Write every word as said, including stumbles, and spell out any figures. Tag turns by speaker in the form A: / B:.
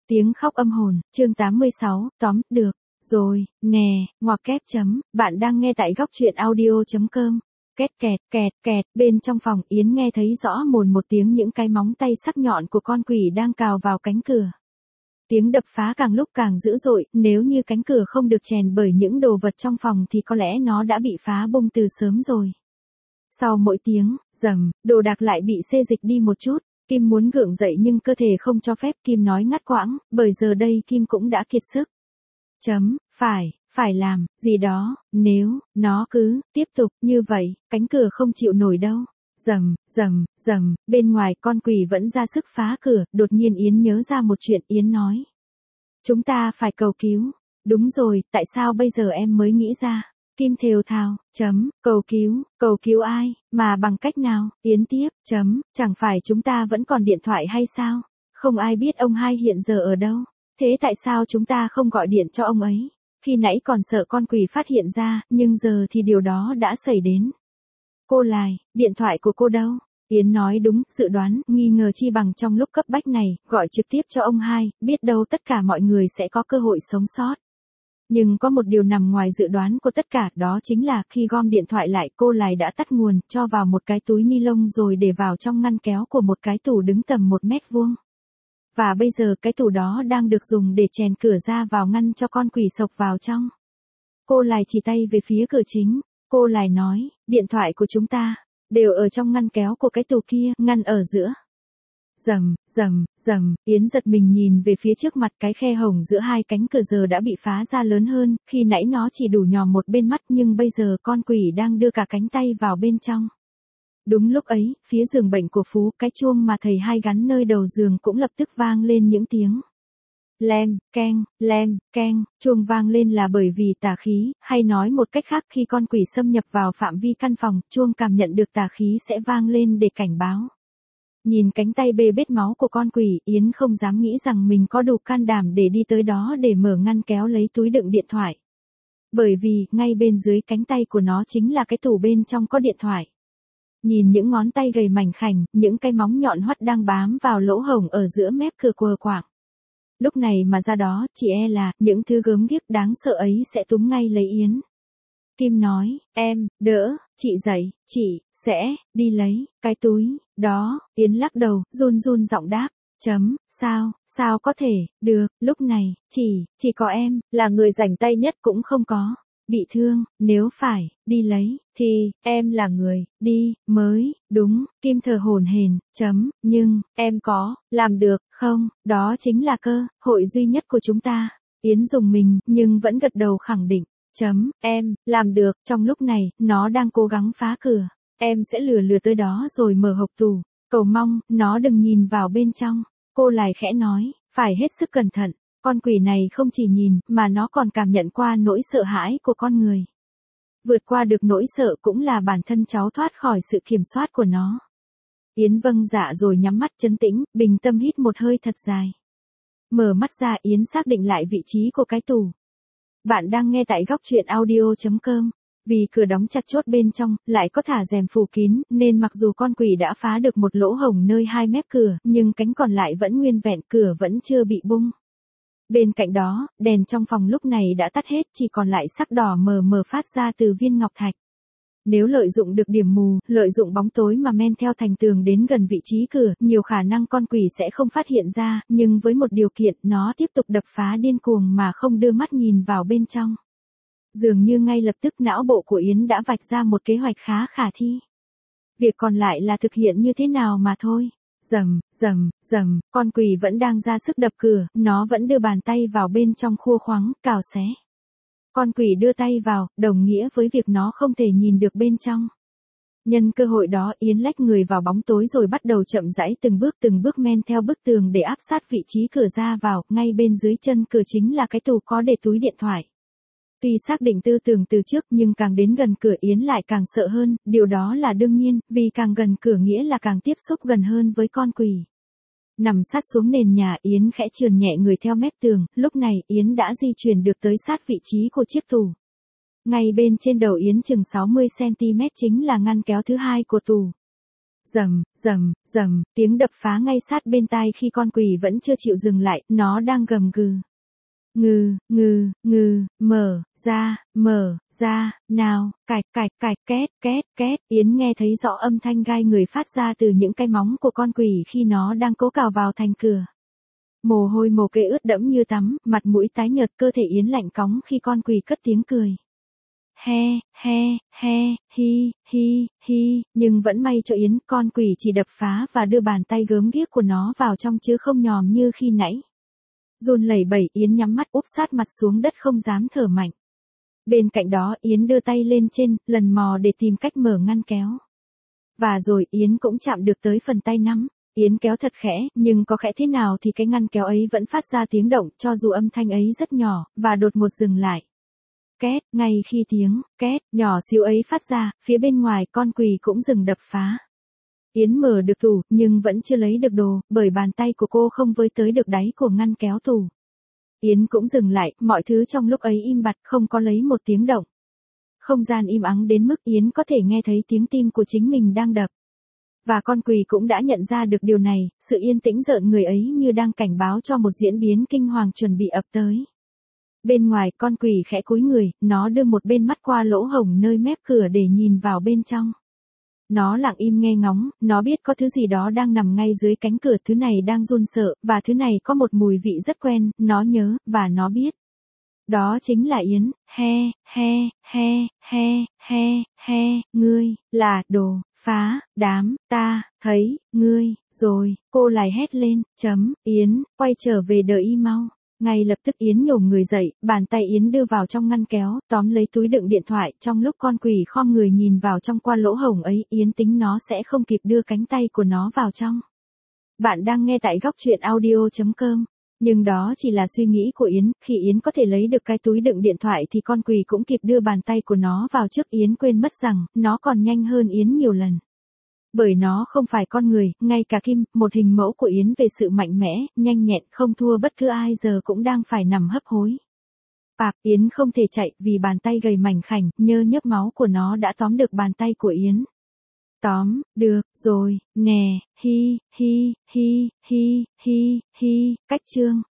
A: Tiếng khóc âm hồn, chương tám mươi sáu, tóm, được, rồi, nè, ngoặc kép chấm, bạn đang nghe tại góc truyện audio.com. Két kẹt, kẹt, kẹt, bên trong phòng Yến nghe thấy rõ mồn một tiếng những cái móng tay sắc nhọn của con quỷ đang cào vào cánh cửa. Tiếng đập phá càng lúc càng dữ dội, nếu như cánh cửa không được chèn bởi những đồ vật trong phòng thì có lẽ nó đã bị phá bung từ sớm rồi. Sau mỗi tiếng, rầm, đồ đạc lại bị xê dịch đi một chút. Kim muốn gượng dậy nhưng cơ thể không cho phép. Kim nói ngắt quãng, bởi giờ đây Kim cũng đã kiệt sức. Chấm, phải, phải làm, gì đó, nếu, nó cứ, tiếp tục, như vậy, cánh cửa không chịu nổi đâu. Rầm, rầm, rầm, bên ngoài con quỷ vẫn ra sức phá cửa, đột nhiên Yến nhớ ra một chuyện. Yến nói. Chúng ta phải cầu cứu. Đúng rồi, tại sao bây giờ em mới nghĩ ra? Kim thều thào, chấm, cầu cứu, cầu cứu ai, mà bằng cách nào? Yến tiếp, chấm, chẳng phải chúng ta vẫn còn điện thoại hay sao? Không ai biết ông hai hiện giờ ở đâu. Thế tại sao chúng ta không gọi điện cho ông ấy? Khi nãy còn sợ con quỷ phát hiện ra, nhưng giờ thì điều đó đã xảy đến. Cô Lài, điện thoại của cô đâu? Yến nói đúng, dự đoán, nghi ngờ chi bằng trong lúc cấp bách này, gọi trực tiếp cho ông hai, biết đâu tất cả mọi người sẽ có cơ hội sống sót. Nhưng có một điều nằm ngoài dự đoán của tất cả, đó chính là khi gom điện thoại lại, cô Lài đã tắt nguồn, cho vào một cái túi ni lông rồi để vào trong ngăn kéo của một cái tủ đứng tầm một mét vuông. Và bây giờ cái tủ đó đang được dùng để chèn cửa ra vào ngăn cho con quỷ sộc vào trong. Cô Lài chỉ tay về phía cửa chính. Cô Lài nói, điện thoại của chúng ta, đều ở trong ngăn kéo của cái tủ kia, ngăn ở giữa. Rầm, rầm, rầm, Yến giật mình nhìn về phía trước mặt, cái khe hổng giữa hai cánh cửa giờ đã bị phá ra lớn hơn, khi nãy nó chỉ đủ nhòm một bên mắt nhưng bây giờ con quỷ đang đưa cả cánh tay vào bên trong. Đúng lúc ấy, phía giường bệnh của Phú, cái chuông mà thầy hai gắn nơi đầu giường cũng lập tức vang lên những tiếng. Len, keng, len, keng, chuông vang lên là bởi vì tà khí, hay nói một cách khác khi con quỷ xâm nhập vào phạm vi căn phòng, chuông cảm nhận được tà khí sẽ vang lên để cảnh báo. Nhìn cánh tay bê bết máu của con quỷ, Yến không dám nghĩ rằng mình có đủ can đảm để đi tới đó để mở ngăn kéo lấy túi đựng điện thoại. Bởi vì, ngay bên dưới cánh tay của nó chính là cái tủ bên trong có điện thoại. Nhìn những ngón tay gầy mảnh khảnh, những cái móng nhọn hoắt đang bám vào lỗ hổng ở giữa mép cửa quờ quạng. Lúc này mà ra đó, chỉ e là, những thứ gớm ghiếc đáng sợ ấy sẽ túm ngay lấy Yến. Kim nói, em, đỡ, chị dậy, chị, sẽ, đi lấy, cái túi, đó, Yến lắc đầu, run run giọng đáp, chấm, sao, sao có thể, được, lúc này, chỉ, chỉ có em, là người rảnh tay nhất cũng không có, bị thương, nếu phải, đi lấy, thì, em là người, đi, mới, đúng, Kim thở hổn hển, chấm, nhưng, em có, làm được, không, đó chính là cơ, hội duy nhất của chúng ta, Yến dùng mình, nhưng vẫn gật đầu khẳng định. Chấm, em, làm được, trong lúc này, nó đang cố gắng phá cửa. Em sẽ lừa lừa tới đó rồi mở hộc tủ. Cầu mong, nó đừng nhìn vào bên trong. Cô Lài khẽ nói, phải hết sức cẩn thận. Con quỷ này không chỉ nhìn, mà nó còn cảm nhận qua nỗi sợ hãi của con người. Vượt qua được nỗi sợ cũng là bản thân cháu thoát khỏi sự kiểm soát của nó. Yến vâng dạ rồi nhắm mắt trấn tĩnh, bình tâm hít một hơi thật dài. Mở mắt ra, Yến xác định lại vị trí của cái tủ. Bạn đang nghe tại góc truyện audio.com. Vì cửa đóng chặt chốt bên trong, lại có thả rèm phủ kín, nên mặc dù con quỷ đã phá được một lỗ hổng nơi hai mép cửa, nhưng cánh còn lại vẫn nguyên vẹn, cửa vẫn chưa bị bung. Bên cạnh đó, đèn trong phòng lúc này đã tắt hết, chỉ còn lại sắc đỏ mờ mờ phát ra từ viên ngọc thạch. Nếu lợi dụng được điểm mù, lợi dụng bóng tối mà men theo thành tường đến gần vị trí cửa, nhiều khả năng con quỷ sẽ không phát hiện ra, nhưng với một điều kiện, nó tiếp tục đập phá điên cuồng mà không đưa mắt nhìn vào bên trong. Dường như ngay lập tức não bộ của Yến đã vạch ra một kế hoạch khá khả thi. Việc còn lại là thực hiện như thế nào mà thôi. Rầm, rầm, rầm, con quỷ vẫn đang ra sức đập cửa, nó vẫn đưa bàn tay vào bên trong khua khoắng, cào xé. Con quỷ đưa tay vào, đồng nghĩa với việc nó không thể nhìn được bên trong. Nhân cơ hội đó, Yến lách người vào bóng tối rồi bắt đầu chậm rãi từng bước từng bước men theo bức tường để áp sát vị trí cửa ra vào, ngay bên dưới chân cửa chính là cái tủ có để túi điện thoại. Tuy xác định tư tưởng từ trước nhưng càng đến gần cửa Yến lại càng sợ hơn, điều đó là đương nhiên, vì càng gần cửa nghĩa là càng tiếp xúc gần hơn với con quỷ. Nằm sát xuống nền nhà, Yến khẽ trườn nhẹ người theo mép tường, lúc này Yến đã di chuyển được tới sát vị trí của chiếc tủ. Ngay bên trên đầu Yến chừng sáu mươi xăng ti mét chính là ngăn kéo thứ hai của tủ. Rầm, rầm, rầm, tiếng đập phá ngay sát bên tai khi con quỷ vẫn chưa chịu dừng lại, nó đang gầm gừ. Ngừ, ngừ, ngừ, mở, ra, mở, ra, nào, cạch, cạch, cạch, két, két, két, Yến nghe thấy rõ âm thanh gai người phát ra từ những cái móng của con quỷ khi nó đang cố cào vào thành cửa. Mồ hôi mồ kê ướt đẫm như tắm, mặt mũi tái nhợt, cơ thể Yến lạnh cóng khi con quỷ cất tiếng cười. He, he, he, hi, hi, hi, nhưng vẫn may cho Yến, con quỷ chỉ đập phá và đưa bàn tay gớm ghiếc của nó vào trong chứ không nhòm như khi nãy. Run lẩy bẩy, Yến nhắm mắt úp sát mặt xuống đất không dám thở mạnh. Bên cạnh đó Yến đưa tay lên trên, lần mò để tìm cách mở ngăn kéo. Và rồi Yến cũng chạm được tới phần tay nắm. Yến kéo thật khẽ, nhưng có khẽ thế nào thì cái ngăn kéo ấy vẫn phát ra tiếng động, cho dù âm thanh ấy rất nhỏ, và đột ngột dừng lại. Két, ngay khi tiếng két nhỏ xíu ấy phát ra, phía bên ngoài con quỷ cũng dừng đập phá. Yến mở được tủ, nhưng vẫn chưa lấy được đồ, bởi bàn tay của cô không với tới được đáy của ngăn kéo tủ. Yến cũng dừng lại, mọi thứ trong lúc ấy im bặt, không có lấy một tiếng động. Không gian im ắng đến mức Yến có thể nghe thấy tiếng tim của chính mình đang đập. Và con quỷ cũng đã nhận ra được điều này, sự yên tĩnh rợn người ấy như đang cảnh báo cho một diễn biến kinh hoàng chuẩn bị ập tới. Bên ngoài con quỷ khẽ cúi người, nó đưa một bên mắt qua lỗ hổng nơi mép cửa để nhìn vào bên trong. Nó lặng im nghe ngóng, nó biết có thứ gì đó đang nằm ngay dưới cánh cửa, thứ này đang run sợ, và thứ này có một mùi vị rất quen, nó nhớ, và nó biết. Đó chính là Yến, he, he, he, he, he, he, ngươi, là đồ, phá, đám, ta, thấy, ngươi, rồi, cô lại hét lên, chấm, Yến, quay trở về đợi y mau. Ngay lập tức Yến nhổm người dậy, bàn tay Yến đưa vào trong ngăn kéo, tóm lấy túi đựng điện thoại, trong lúc con quỷ khom người nhìn vào trong qua lỗ hổng ấy, Yến tính nó sẽ không kịp đưa cánh tay của nó vào trong. Bạn đang nghe tại góc truyện audio chấm com. Nhưng đó chỉ là suy nghĩ của Yến, khi Yến có thể lấy được cái túi đựng điện thoại thì con quỷ cũng kịp đưa bàn tay của nó vào trước. Yến quên mất rằng, nó còn nhanh hơn Yến nhiều lần. Bởi nó không phải con người, ngay cả Kim, một hình mẫu của Yến về sự mạnh mẽ, nhanh nhẹn, không thua bất cứ ai, giờ cũng đang phải nằm hấp hối. Pạp, Yến không thể chạy, vì bàn tay gầy mảnh khảnh, nhơ nhớp máu của nó đã tóm được bàn tay của Yến. Tóm, được, rồi, nè, hi, hi, hi, hi, hi, hi, cách chương.